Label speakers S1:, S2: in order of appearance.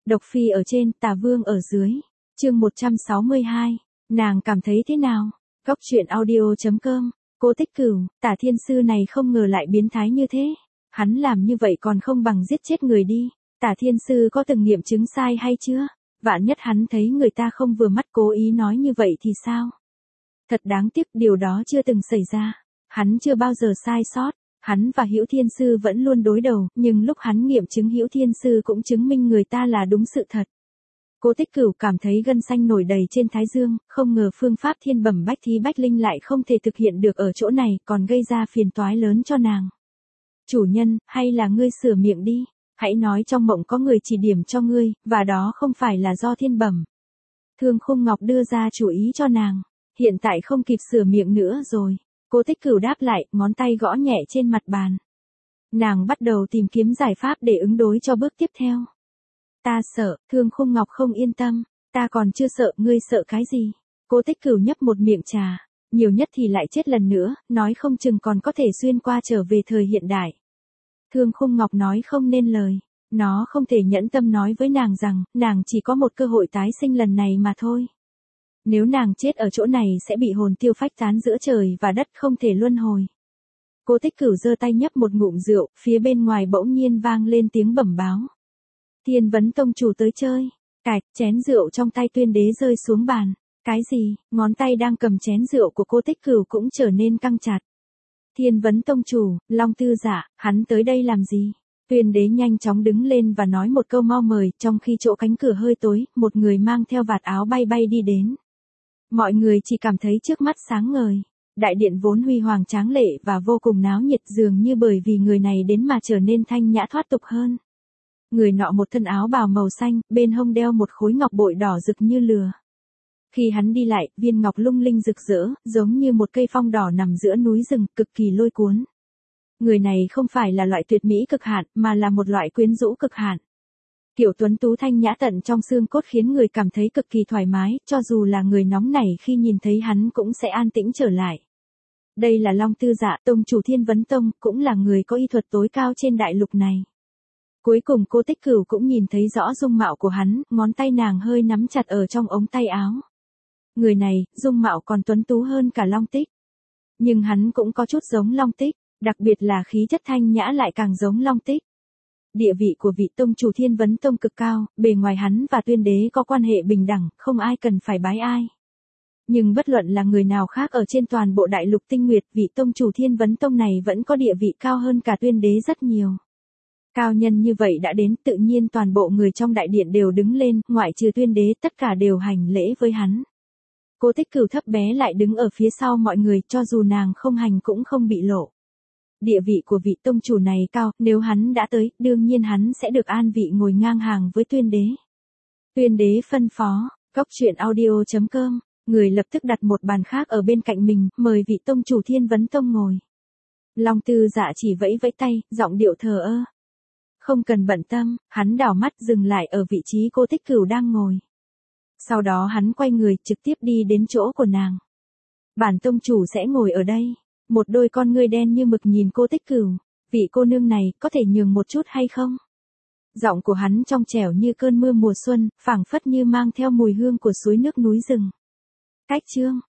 S1: Độc Phi ở trên, Tà Vương ở dưới. Chương 162. Nàng cảm thấy thế nào? Góc truyện audio.com. Cô Tích Cửu, Tả Thiên Sư này không ngờ lại biến thái như thế. Hắn làm như vậy còn không bằng giết chết người đi. Tả Thiên Sư có từng nghiệm chứng sai hay chưa? Vạn nhất hắn thấy người ta không vừa mắt cố ý nói như vậy thì sao? Thật đáng tiếc điều đó chưa từng xảy ra. Hắn chưa bao giờ sai sót. Hắn và Hữu Thiên Sư vẫn luôn đối đầu, nhưng lúc hắn nghiệm chứng Hữu Thiên Sư cũng chứng minh người ta là đúng sự thật. Cô Tích Cửu cảm thấy gân xanh nổi đầy trên thái dương, không ngờ phương pháp thiên bẩm bách thí bách linh lại không thể thực hiện được ở chỗ này, còn gây ra phiền toái lớn cho nàng. Chủ nhân, hay là ngươi sửa miệng đi, hãy nói trong mộng có người chỉ điểm cho ngươi, và đó không phải là do thiên bẩm. Thương Khung Ngọc đưa ra chủ ý cho nàng, hiện tại không kịp sửa miệng nữa rồi. Cô Tích Cửu đáp lại, ngón tay gõ nhẹ trên mặt bàn. Nàng bắt đầu tìm kiếm giải pháp để ứng đối cho bước tiếp theo. Ta sợ, Thương Khung Ngọc không yên tâm, ta còn chưa sợ, ngươi sợ cái gì? Cô Tích Cửu nhấp một miệng trà, nhiều nhất thì lại chết lần nữa, nói không chừng còn có thể xuyên qua trở về thời hiện đại. Thương Khung Ngọc nói không nên lời, nó không thể nhẫn tâm nói với nàng rằng, nàng chỉ có một cơ hội tái sinh lần này mà thôi. Nếu nàng chết ở chỗ này sẽ bị hồn tiêu phách tán giữa trời và đất không thể luân hồi. Cô Tích Cửu giơ tay nhấp một ngụm rượu, phía bên ngoài bỗng nhiên vang lên tiếng bẩm báo. Thiên Vấn Tông chủ tới chơi. Cạch, chén rượu trong tay Tuyên Đế rơi xuống bàn. Cái gì? Ngón tay đang cầm chén rượu của cô Tích Cửu cũng trở nên căng chặt. Thiên Vấn Tông chủ, Long Tư Dạ, hắn tới đây làm gì? Tuyên Đế nhanh chóng đứng lên và nói một câu mau mời, trong khi chỗ cánh cửa hơi tối, một người mang theo vạt áo bay bay đi đến. Mọi người chỉ cảm thấy trước mắt sáng ngời. Đại điện vốn huy hoàng tráng lệ và vô cùng náo nhiệt dường như bởi vì người này đến mà trở nên thanh nhã thoát tục hơn. Người nọ một thân áo bào màu xanh, bên hông đeo một khối ngọc bội đỏ rực như lửa. Khi hắn đi lại, viên ngọc lung linh rực rỡ, giống như một cây phong đỏ nằm giữa núi rừng, cực kỳ lôi cuốn. Người này không phải là loại tuyệt mỹ cực hạn, mà là một loại quyến rũ cực hạn. Kiểu tuấn tú thanh nhã tận trong xương cốt khiến người cảm thấy cực kỳ thoải mái, cho dù là người nóng nảy khi nhìn thấy hắn cũng sẽ an tĩnh trở lại. Đây là Long Tư Dạ, tông chủ Thiên Vấn Tông, cũng là người có y thuật tối cao trên đại lục này. Cuối cùng cô Tích Cửu cũng nhìn thấy rõ dung mạo của hắn, ngón tay nàng hơi nắm chặt ở trong ống tay áo. Người này, dung mạo còn tuấn tú hơn cả Long Tích. Nhưng hắn cũng có chút giống Long Tích, đặc biệt là khí chất thanh nhã lại càng giống Long Tích. Địa vị của vị tông chủ Thiên Vấn Tông cực cao, bề ngoài hắn và Tuyên Đế có quan hệ bình đẳng, không ai cần phải bái ai. Nhưng bất luận là người nào khác ở trên toàn bộ đại lục tinh nguyệt, vị tông chủ Thiên Vấn Tông này vẫn có địa vị cao hơn cả Tuyên Đế rất nhiều. Cao nhân như vậy đã đến, tự nhiên toàn bộ người trong đại điện đều đứng lên, ngoại trừ Tuyên Đế, tất cả đều hành lễ với hắn. Cô Tích Cửu thấp bé lại đứng ở phía sau mọi người, cho dù nàng không hành cũng không bị lộ. Địa vị của vị tông chủ này cao, nếu hắn đã tới, đương nhiên hắn sẽ được an vị ngồi ngang hàng với Tuyên Đế. Tuyên Đế phân phó, góc truyện audio.com, người lập tức đặt một bàn khác ở bên cạnh mình, mời vị tông chủ Thiên Vấn Tông ngồi. Long Tư Dạ chỉ vẫy vẫy tay, giọng điệu thờ ơ. Không cần bận tâm, hắn đảo mắt dừng lại ở vị trí cô Tích Cửu đang ngồi. Sau đó hắn quay người trực tiếp đi đến chỗ của nàng. Bản tông chủ sẽ ngồi ở đây. Một đôi con ngươi đen như mực nhìn cô Tích Cửu. Vị cô nương này có thể nhường một chút hay không? Giọng của hắn trong trẻo như cơn mưa mùa xuân, phảng phất như mang theo mùi hương của suối nước núi rừng. Cách chương,